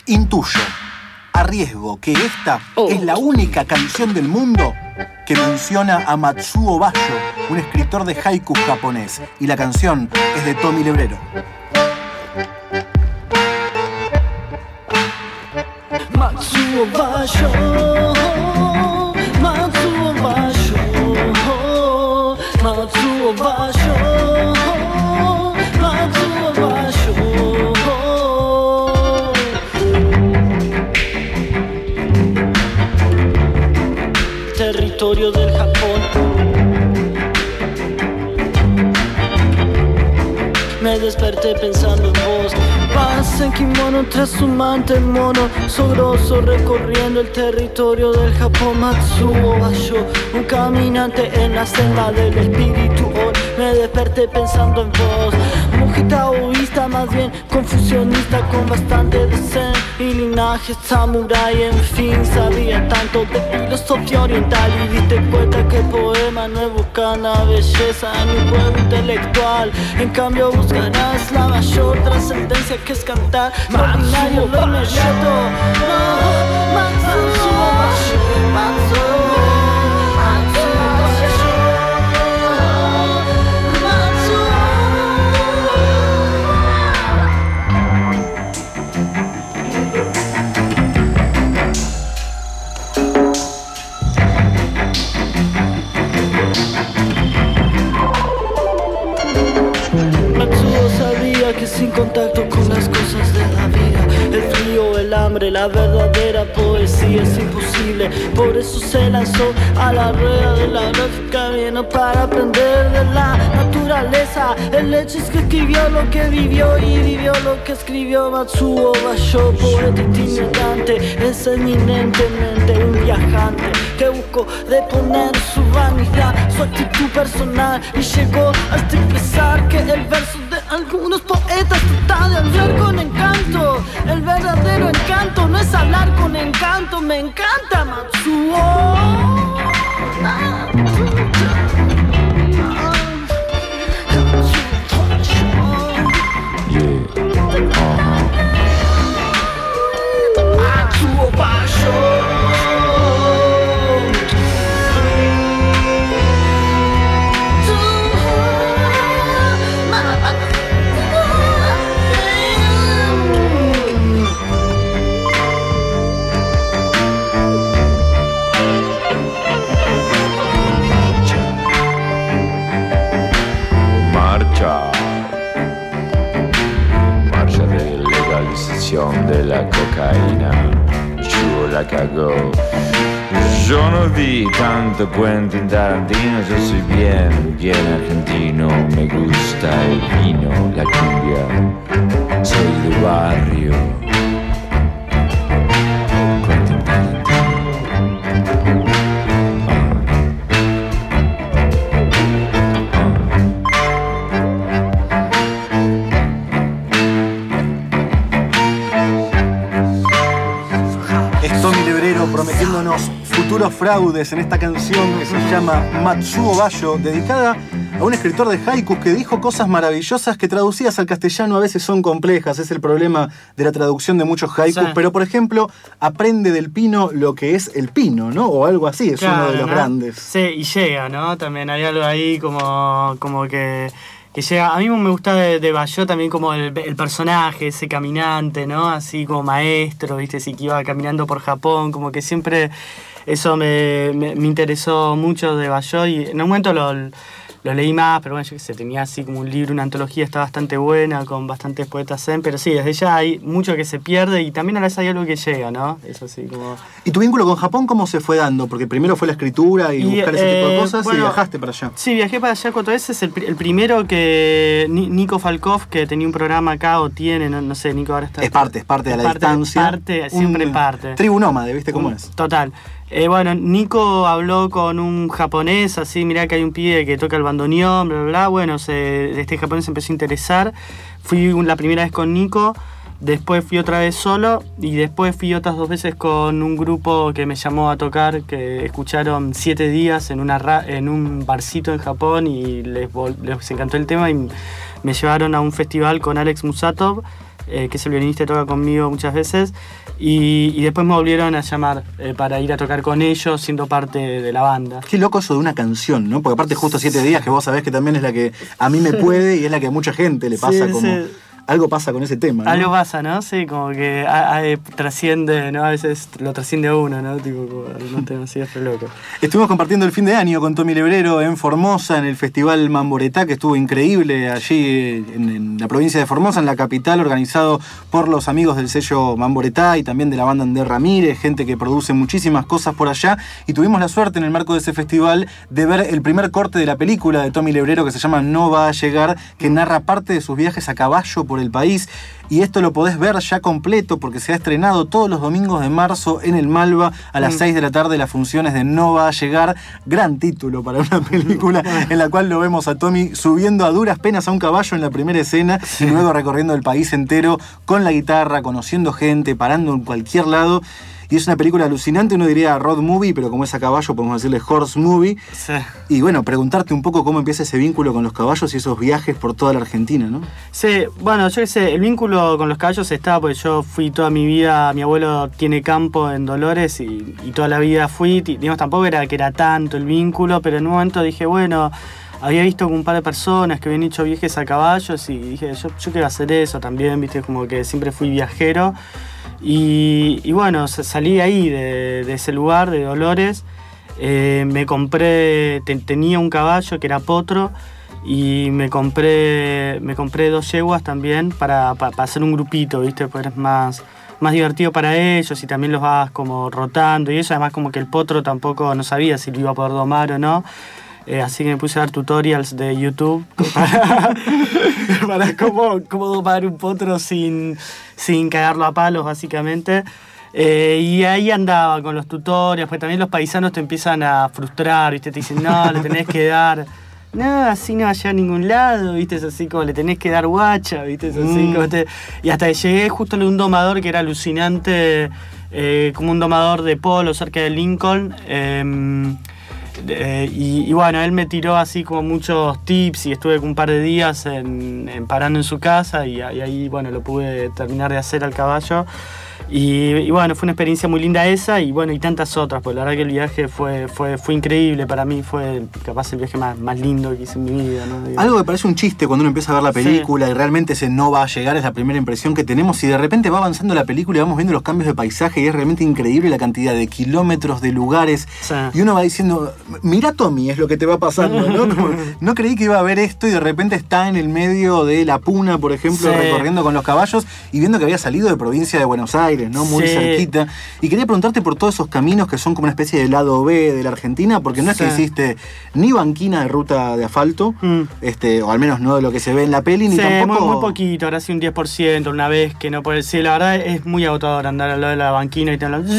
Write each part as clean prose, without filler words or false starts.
Intuyo, arriesgo que esta es la única canción del mundo que menciona a Matsuo Basho, un escritor de haiku japonés, y la canción es de Tommy Lebrero. Matsuo Basho, Matsuo Basho, Matsuo Basho, Matsuo Basho. Territorio del Japón. Me desperté pensando en vos. Vas en kimono, trashumante mono, sogroso recorriendo el territorio del Japón. Matsuo Basho, un caminante en la senda del espíritu. Hoy me desperté pensando en vos. Monje taoísta, más bien confusionista, con bastante de zen y linaje samurái. En fin, sabía tanto de filosofía oriental y diste cuenta que el poema no es buscar la belleza en un juego intelectual. En cambio buscarás la mayor trascendencia, que es cantar lo ordinario, lo inmediato. Matsuo Basho, Matsuo. Que sin contacto con las cosas de la vida, el frío, el hambre, la verdadera poesía es imposible. Por eso se lanzó a la rueda de la gráfica, vino para aprender de la naturaleza. El hecho es que escribió lo que vivió y vivió lo que escribió. Matsuo Basho, poeta itinerante, es eminentemente un viajante que buscó deponer su vanidad, su actitud personal, y llegó hasta expresar que el verso de algunos poetas trata de hablar con encanto. El verdadero encanto no es hablar con encanto. Me encanta Matsuo. Matsuo Basho. Marcha de legalización de la cocaína, yo la cagó. Yo no vi tanto Quentin Tarantino, yo soy bien argentino. Me gusta el vino, la cumbia, soy de barrio. Quentin Tarantino. Prometiéndonos futuros fraudes en esta canción que se llama Matsuo Basho, dedicada a un escritor de haikus que dijo cosas maravillosas que traducidas al castellano a veces son complejas. Es el problema de la traducción de muchos haikus, sí. Pero por ejemplo, aprende del pino lo que es el pino, ¿no? O algo así, es claro, uno de los grandes. Sí, y llega, ¿no? También hay algo ahí como que llega. A mí me gusta de Basho también como el personaje, ese caminante, ¿no? Así como maestro, ¿viste? Sí, que iba caminando por Japón, como que siempre eso me interesó mucho de Basho, y en un momento lo leí más, pero bueno, yo qué sé, tenía así como un libro, una antología, está bastante buena, con bastantes poetas zen, pero sí, desde ya hay mucho que se pierde y también a veces hay algo que llega, ¿no? Eso sí, como... ¿Y tu vínculo con Japón cómo se fue dando? Porque primero fue la escritura y buscar ese tipo de cosas, bueno, y viajaste para allá. Sí, viajé para allá 4 veces. El primero que Nico Falkov, que tenía un programa acá, o tiene, no sé, Nico ahora está... Es parte a la distancia. Siempre parte. Tribu nómade, ¿viste cómo es? Total. Bueno, Nico habló con un japonés, así, mirá que hay un pibe que toca el bandoneón, bla, bla, bla. Bueno, este japonés se empezó a interesar. Fui la primera vez con Nico, después fui otra vez solo, y después fui otras 2 veces con un grupo que me llamó a tocar, que escucharon 7 días en un barcito en Japón, y les encantó el tema, y me llevaron a un festival con Alex Musatov, que es el violinista que toca conmigo muchas veces, y después me volvieron a llamar para ir a tocar con ellos, siendo parte de la banda. Qué loco eso de una canción, ¿no? Porque aparte justo 7 días, que vos sabés que también es la que a mí me puede y es la que a mucha gente le pasa Sí, como... sí. Algo pasa con ese tema, ¿no? Algo pasa, ¿no? Sí, como que trasciende, ¿no? A veces lo trasciende a uno, ¿no? Tipo, como algún tema así, es re loco. Estuvimos compartiendo el fin de año con Tommy Lebrero en Formosa, en el Festival Mamboretá, que estuvo increíble allí en la provincia de Formosa, en la capital, organizado por los amigos del sello Mamboretá y también de la banda Ander Ramírez, gente que produce muchísimas cosas por allá. Y tuvimos la suerte en el marco de ese festival de ver el primer corte de la película de Tommy Lebrero que se llama No va a llegar, que narra parte de sus viajes a caballo por el país. Y esto lo podés ver ya completo porque se ha estrenado todos los domingos de marzo en el Malva a las 6 de la tarde las funciones de No va a llegar. Gran título para una película en la cual lo vemos a Tommy subiendo a duras penas a un caballo en la primera escena y luego recorriendo el país entero con la guitarra, conociendo gente, parando en cualquier lado. Y es una película alucinante, uno diría road movie, pero como es a caballo podemos decirle horse movie. Sí. Y bueno, preguntarte un poco cómo empieza ese vínculo con los caballos y esos viajes por toda la Argentina, ¿no? Sí, bueno, yo qué sé, el vínculo con los caballos está porque yo fui toda mi vida, mi abuelo tiene campo en Dolores y toda la vida fui, digamos, tampoco era que era tanto el vínculo, pero en un momento dije, bueno, había visto un par de personas que habían hecho viajes a caballos y dije, yo quiero hacer eso también, viste, como que siempre fui viajero. Y bueno, salí ahí de ese lugar, de Dolores, me compré, tenía un caballo que era potro y me compré 2 yeguas también para hacer un grupito, ¿viste? Porque es más divertido para ellos y también los vas como rotando y eso, además como que el potro tampoco no sabía si lo iba a poder domar o no. Así que me puse a ver tutorials de YouTube para cómo domar un potro sin cagarlo a palos, básicamente. Y ahí andaba con los tutorials, pues también los paisanos te empiezan a frustrar, ¿viste? Te dicen, no, le tenés que dar... No, así no va a llegar a ningún lado, ¿viste? Es así como le tenés que dar guacha, ¿viste? Es así como Y hasta que llegué justo a un domador que era alucinante, como un domador de polo cerca de Lincoln. Y bueno, él me tiró así como muchos tips y estuve un par de días parando en su casa y ahí, bueno, lo pude terminar de hacer al caballo. Y bueno, fue una experiencia muy linda esa y bueno, y tantas otras, pues la verdad que el viaje fue increíble para mí, fue capaz el viaje más lindo que hice en mi vida, ¿no? Algo que parece un chiste cuando uno empieza a ver la película y realmente ese no va a llegar, es la primera impresión que tenemos y de repente va avanzando la película y vamos viendo los cambios de paisaje y es realmente increíble la cantidad de kilómetros, de lugares y uno va diciendo, mira Tommy, es lo que te va pasando, ¿no? Como, no creí que iba a ver esto y de repente está en el medio de La Puna, por ejemplo, recorriendo con los caballos y viendo que había salido de provincia de Buenos Aires, ¿no? Muy cerquita. Y quería preguntarte por todos esos caminos que son como una especie de lado B de la Argentina, porque no es que hiciste ni banquina de ruta de asfalto, o al menos no de lo que se ve en la peli, ni tampoco... muy poquito, ahora sí un 10%, una vez que no puede ser. La verdad es muy agotador andar al lado de la banquina y te hablan...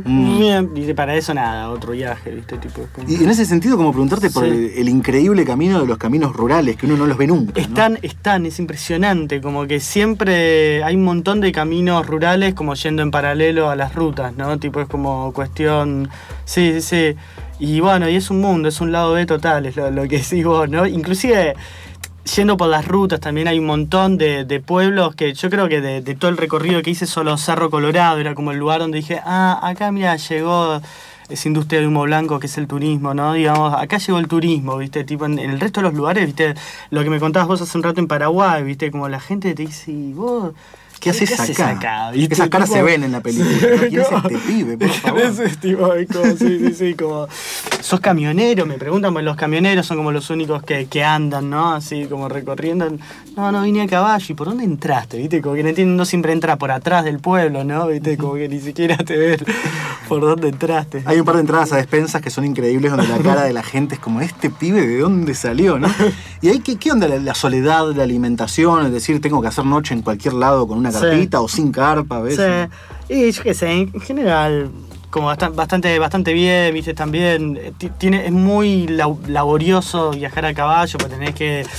Y para eso nada, otro viaje, ¿viste? Tipo, como... Y en ese sentido, como preguntarte por el increíble camino de los caminos rurales, que uno no los ve nunca, ¿no? Es impresionante, como que siempre hay un montón de caminos rurales como yendo en paralelo a las rutas, ¿no? Tipo, es como cuestión... Sí. Y bueno, y es un mundo, es un lado B total, es lo que decís vos, ¿no? Inclusive, yendo por las rutas también hay un montón de pueblos que yo creo que de todo el recorrido que hice, solo Cerro Colorado era como el lugar donde dije, acá mira, llegó... esa industria de humo blanco que es el turismo, ¿no? Digamos, acá llegó el turismo, ¿viste? Tipo, en el resto de los lugares, ¿viste? Lo que me contabas vos hace un rato en Paraguay, ¿viste? Como la gente te dice, ¿vos qué haces acá? Esas caras se ven en la película, ¿no? ¿Quién es este pibe, por favor? Ese tipo, sí, como... ¿Sos camionero? Me preguntan, pues los camioneros son como los únicos que andan, ¿no? Así como recorriendo. No, vine a caballo. ¿Y por dónde entraste? ¿Viste? Como que no entienden, no siempre entra por atrás del pueblo, ¿no? ¿Viste? Como que ni siquiera te ven por dónde entraste. Hay un par de entradas a despensas que son increíbles, donde la cara de la gente es como, este pibe, ¿de dónde salió, no? Y ahí, ¿qué onda la soledad, la alimentación? Es decir, tengo que hacer noche en cualquier lado con una carpita o sin carpa, ¿ves? Sí, y yo qué sé, en general... como bastante bien, ¿viste? También es muy laborioso viajar a caballo, porque tenés que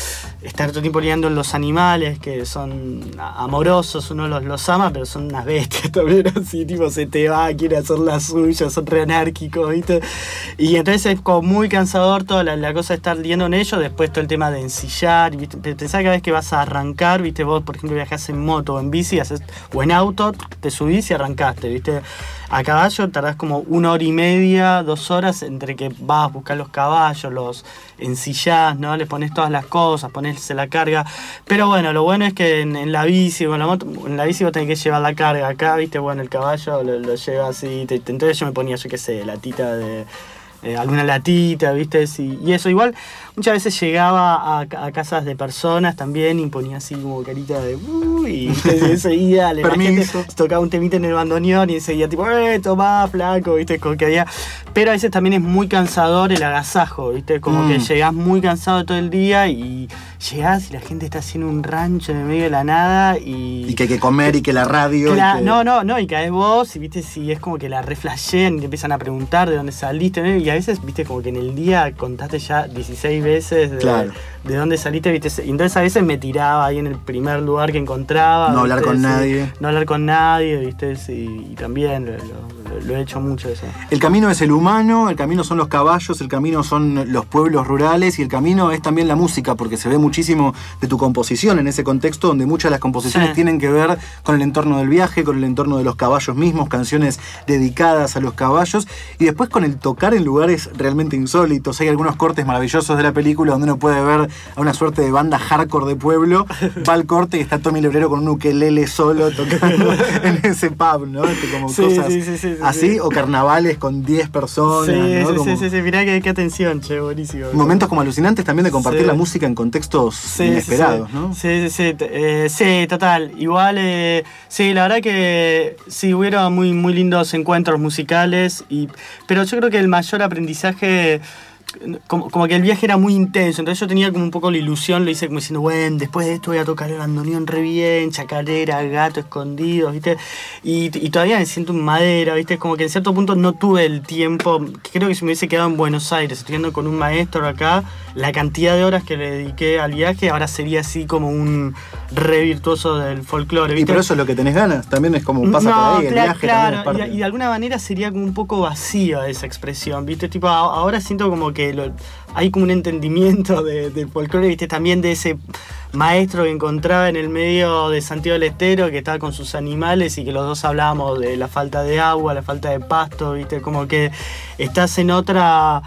estar todo el tiempo lidiando en los animales, que son amorosos, uno los ama, pero son unas bestias también, así, tipo, se te va, quiere hacer la suya, son re anárquicos, ¿viste? Y entonces es como muy cansador toda la cosa de estar lidiando en ello, después todo el tema de ensillar, ¿viste? Pensá que cada vez que vas a arrancar, ¿viste? Vos, por ejemplo, viajás en moto o en bici, o en auto, te subís y arrancaste, ¿viste? A caballo tardás como 1 hora y media, 2 horas entre que vas a buscar los caballos, los ensillás, ¿no? Les pones todas las cosas, pones la carga. Pero bueno, lo bueno es que en la bici o en la moto, en la bici vos tenés que llevar la carga. Acá, ¿viste? Bueno, el caballo lo lleva así. Entonces yo me ponía, yo qué sé, latita de... alguna latita, ¿viste? Y eso igual, muchas veces llegaba a casas de personas también y ponía así como carita de y enseguida la gente tocaba un temita en el bandoneón y enseguida tipo, tomá, flaco, ¿viste? Como que había... Pero a veces también es muy cansador el agasajo, ¿viste? Como que llegás muy cansado todo el día y llegás y la gente está haciendo un rancho en el medio de la nada y que hay que comer y que la radio... No, y caes vos y, ¿viste? Si es como que la reflashean y te empiezan a preguntar de dónde saliste, ¿no? Y a veces, ¿viste? Como que en el día contaste ya 16 veces de dónde saliste, ¿viste? Y entonces a veces me tiraba ahí en el primer lugar que encontraba. No hablar con nadie. No hablar con nadie, ¿viste? Y también lo he hecho mucho eso. El camino es el humano, el camino son los caballos, el camino son los pueblos rurales y el camino es también la música, porque se ve muchísimo de tu composición en ese contexto donde muchas de las composiciones tienen que ver con el entorno del viaje, con el entorno de los caballos mismos, canciones dedicadas a los caballos y después con el tocar en lugares realmente insólitos. Hay algunos cortes maravillosos de la película donde uno puede ver a una suerte de banda hardcore de pueblo, va al corte y está Tommy Lebrero con un ukelele solo tocando en ese pub, ¿no? Como cosas así, o carnavales con 10 personas, ¿no? Sí, mirá qué atención, che, buenísimo. Momentos como alucinantes también de compartir la música en contextos inesperados, ¿no? Sí, total. Igual, la verdad que sí, hubieron muy lindos encuentros musicales, pero yo creo que el mayor aprendizaje... Como que el viaje era muy intenso, entonces yo tenía como un poco la ilusión, lo hice como diciendo, bueno, después de esto voy a tocar el bandoneón re bien, chacarera, gato escondido, ¿viste? Y todavía me siento en madera, ¿viste? Como que en cierto punto no tuve el tiempo, creo que si me hubiese quedado en Buenos Aires estudiando con un maestro acá, la cantidad de horas que le dediqué al viaje ahora sería así como un re virtuoso del folclore, ¿viste? Y por eso es lo que tenés ganas, también es como pasa por ahí, el viaje también es parte. Y de alguna manera sería como un poco vacía esa expresión, ¿viste? Tipo, ahora siento como que hay como un entendimiento del folclore, ¿viste? También de ese maestro que encontraba en el medio de Santiago del Estero, que estaba con sus animales y que los dos hablábamos de la falta de agua, la falta de pasto, ¿viste? Como que estás en otra...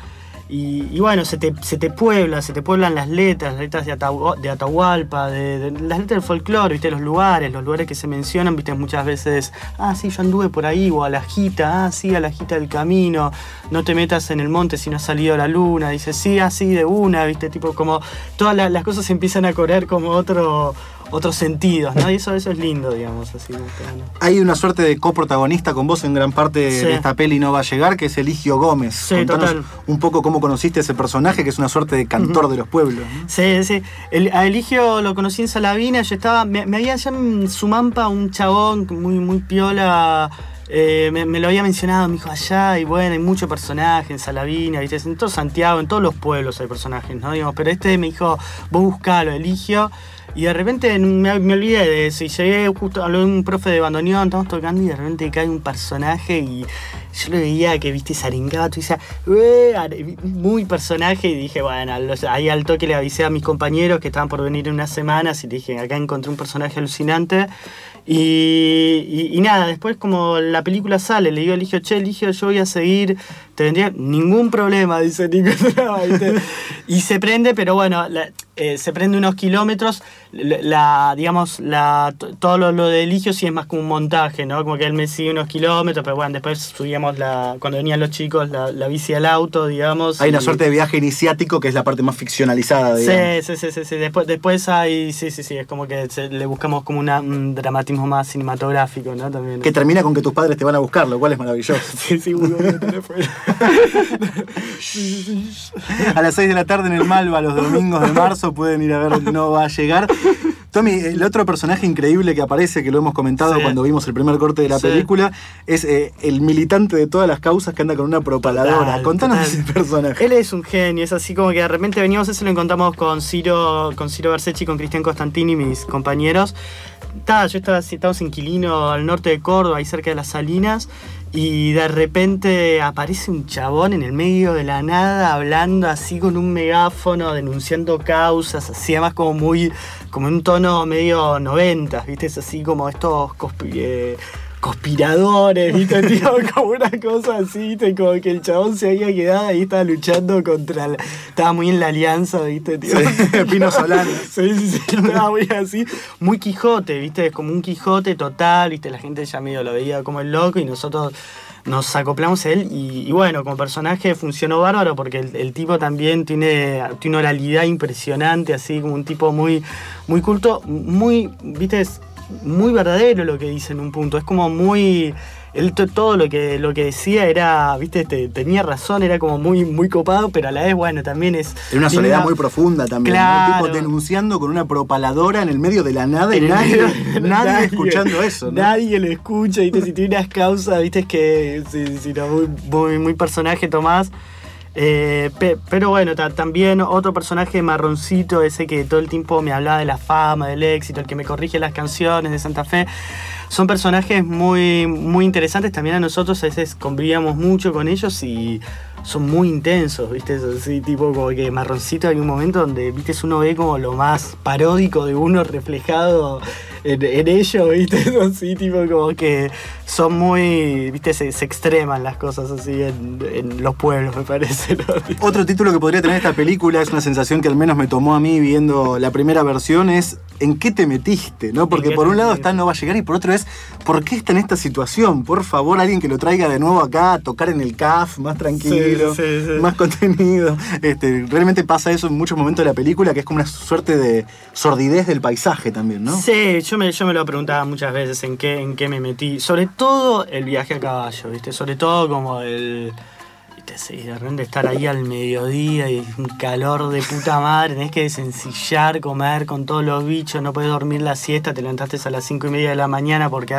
Y bueno, se te pueblan las letras de Atahualpa, de las letras del folclore, ¿viste? Los lugares que se mencionan, ¿viste? Muchas veces, sí, yo anduve por ahí, o a la Jita, sí, a la Jita del camino, no te metas en el monte si no ha salido la luna, dice, sí, así de una, ¿viste? Tipo, como todas las cosas se empiezan a correr como otros sentidos, ¿no? Y eso es lindo, digamos, así. ¿No? Hay una suerte de coprotagonista con vos en gran parte de esta peli No va a llegar, que es Eligio Gómez. Sí, contanos total. Un poco cómo conociste a ese personaje, que es una suerte de cantor de los pueblos, ¿no? Sí. A Eligio lo conocí en Salavina, yo estaba... Me había allá en Sumampa un chabón muy piola... me lo había mencionado, me dijo allá, y bueno, hay muchos personajes en Salavina, ¿viste? En todo Santiago, en todos los pueblos hay personajes, ¿no? Digamos, pero me dijo, vos buscalo, Eligio. Y de repente me olvidé de eso y llegué justo a un profe de bandoneón, estamos tocando y de repente cae un personaje y yo lo veía que, viste, zarengaba, tú decías, muy personaje, y dije, bueno, ahí al toque le avisé a mis compañeros que estaban por venir en unas semanas y le dije, acá encontré un personaje alucinante. Y nada, después como la película sale, le digo a Eligio, Eligio, yo voy a seguir, te vendría ningún problema, dice Nico. Y se prende, pero bueno, se prende unos kilómetros, todo lo de Eligio sí es más como un montaje, ¿no? Como que él me sigue unos kilómetros, pero bueno, después subíamos cuando venían los chicos, la bici al auto, digamos. Hay una suerte de viaje iniciático que es la parte más ficcionalizada, digamos. Sí. Después hay, sí, es como que le buscamos como un dramatismo más cinematográfico, ¿no? También. Que termina con que tus padres te van a buscar, lo cual es maravilloso. Sí, muy bueno. A las 6 de la tarde en el Malva, los domingos de marzo, pueden ir a ver No va a llegar. Tommy, el otro personaje increíble que aparece, que lo hemos comentado cuando vimos el primer corte de la película, es el militante de todas las causas que anda con una propaladora. Contanos de ese personaje. Él es un genio, es así como que de repente veníamos, eso lo encontramos con Ciro Bersecchi, con Cristian Costantini, mis compañeros. Estábamos en Quilino, al norte de Córdoba, ahí cerca de las Salinas, y de repente aparece un chabón en el medio de la nada hablando así con un megáfono, denunciando causas, así además como un tono medio 90, ¿viste? Es así como estos conspiradores, ¿viste? Tío, como una cosa así, ¿viste? Como que el chabón se había quedado ahí, estaba luchando estaba muy en la alianza, ¿viste? Tío? Sí, Pino Solano. Sí, estaba muy así, muy Quijote, ¿viste? Como un Quijote total, ¿viste? La gente ya medio lo veía como el loco y nosotros nos acoplamos a él y bueno, como personaje funcionó bárbaro porque el tipo también tiene una oralidad impresionante, así como un tipo muy, muy culto, muy, ¿viste? Muy verdadero lo que dice en un punto, es como muy... Él todo lo que decía era, viste, tenía razón, era como muy, muy copado, pero a la vez, bueno, también es... Era una soledad muy profunda también, claro. ¿no? Un tipo denunciando con una propalador en el medio de la nada y nadie escuchando eso, ¿no? Nadie lo escucha, viste, si tiene unas causas, viste, es que... Sí, no, muy, muy personaje Tomás. Pero bueno, también otro personaje marroncito, ese que todo el tiempo me hablaba de la fama, del éxito, el que me corrige las canciones de Santa Fe. Son personajes muy, muy interesantes. También a nosotros a veces convivíamos mucho con ellos y son muy intensos, ¿viste? Así, tipo como que marroncito, hay un momento donde, ¿viste? Uno ve como lo más paródico de uno reflejado en ellos, ¿viste? Así, tipo como que son muy, ¿viste? Se extreman las cosas así en los pueblos, me parece, ¿no? Otro título que podría tener esta película, es una sensación que al menos me tomó a mí viendo la primera versión, es ¿en qué te metiste? ¿No? Porque por un lado está No va a llegar y por otro es ¿por qué está en esta situación? Por favor, alguien que lo traiga de nuevo acá a tocar en el CAF, más tranquilo, sí. más contenido. Realmente pasa eso en muchos momentos de la película, que es como una suerte de sordidez del paisaje también, ¿no? Sí, yo me lo preguntaba muchas veces en qué me metí. Sobre todo el viaje a caballo, ¿viste? Sobre todo como el... Sí, de repente estar ahí al mediodía y un calor de puta madre, tenés que desencillar, comer con todos los bichos, no podés dormir la siesta, te levantaste a las 5:30 de la mañana porque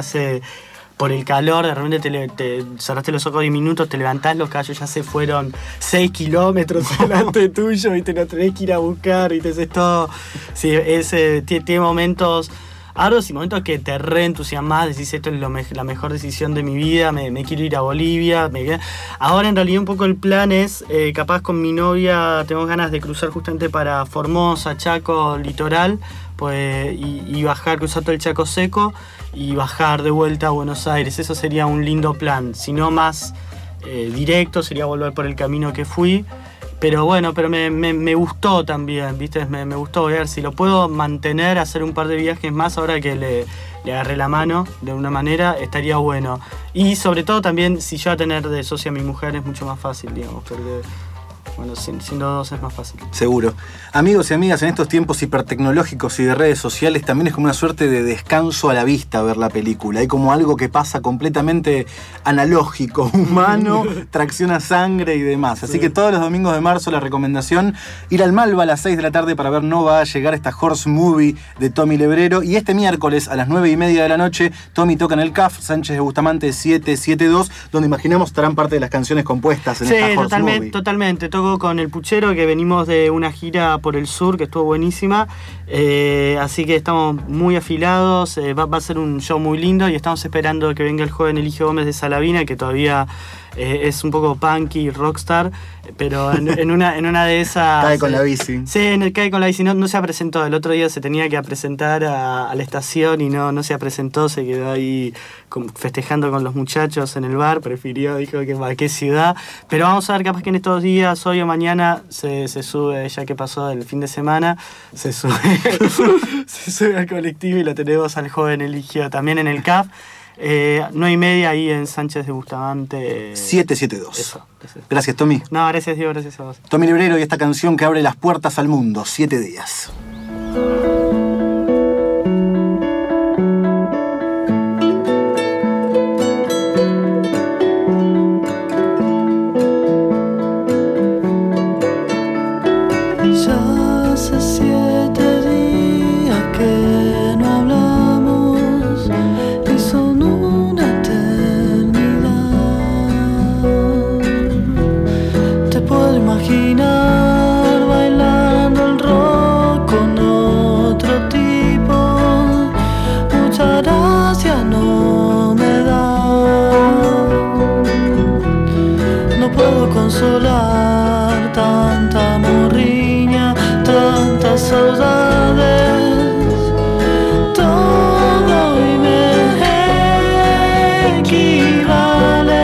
por el calor, de repente te cerraste los ojos 10 minutos, te levantás, los caballos ya se fueron 6 kilómetros delante tuyo y te lo tenés que ir a buscar, y te haces todo. Sí, tiene momentos arduos y momentos que te reentusiasmás, decís esto es la mejor decisión de mi vida, me quiero ir a Bolivia. Ahora en realidad un poco el plan es, capaz con mi novia tenemos ganas de cruzar justamente para Formosa, Chaco, Litoral, pues, y cruzar todo el Chaco Seco y bajar de vuelta a Buenos Aires. Eso sería un lindo plan, si no más directo sería volver por el camino que fui. Pero bueno, me gustó también, ¿viste? Me gustó ver si lo puedo mantener, hacer un par de viajes más ahora que le agarré la mano de una manera, estaría bueno. Y sobre todo también, si yo a tener de socia a mi mujer es mucho más fácil, digamos, porque... Bueno, siendo dos es más fácil. Seguro. Amigos y amigas, en estos tiempos hipertecnológicos y de redes sociales también es como una suerte de descanso a la vista ver la película. Hay como algo que pasa completamente analógico, humano, tracción a sangre y demás. Así que todos los domingos de marzo la recomendación, ir al Malva a las 6 de la tarde para ver No va a llegar, esta horse movie de Tommy Lebrero. Y este miércoles a las 9:30 de la noche, Tommy toca en el CAF, Sánchez de Bustamante 772, donde imaginamos estarán parte de las canciones compuestas en esta horse movie. Totalmente. Toco con El Puchero, que venimos de una gira por el sur que estuvo buenísima, así que estamos muy afilados, va a ser un show muy lindo y estamos esperando que venga el joven Eligio Gómez de Salavina, que todavía es un poco punky, rockstar, pero en una de esas... Cae con la bici. Sí, cae con la bici, no se presentó, el otro día se tenía que presentar a la estación y no se presentó, se quedó ahí festejando con los muchachos en el bar, dijo que va, qué ciudad, pero vamos a ver, capaz que en estos días, hoy o mañana, se sube, ya que pasó el fin de semana, se sube al colectivo y lo tenemos al joven Eligio también en el CAF. 9:30 ahí en Sánchez de Bustamante 772. Eso. Gracias, Tommy. No, gracias Diego, gracias a vos. Tommy Lebrero y esta canción que abre las puertas al mundo, 7 días. Ya hace 7 días que equivale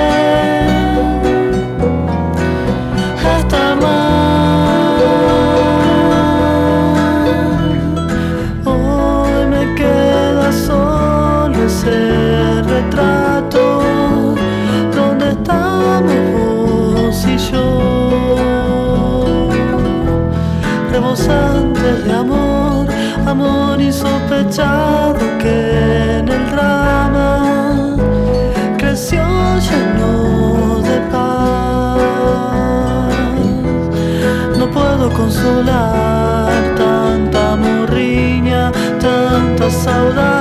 a estar mal. Hoy me queda solo ese retrato donde estamos vos y yo, rebosantes de amor, amor insospechado que en el drama creció lleno de paz. No puedo consolar tanta morriña, tanta saudade.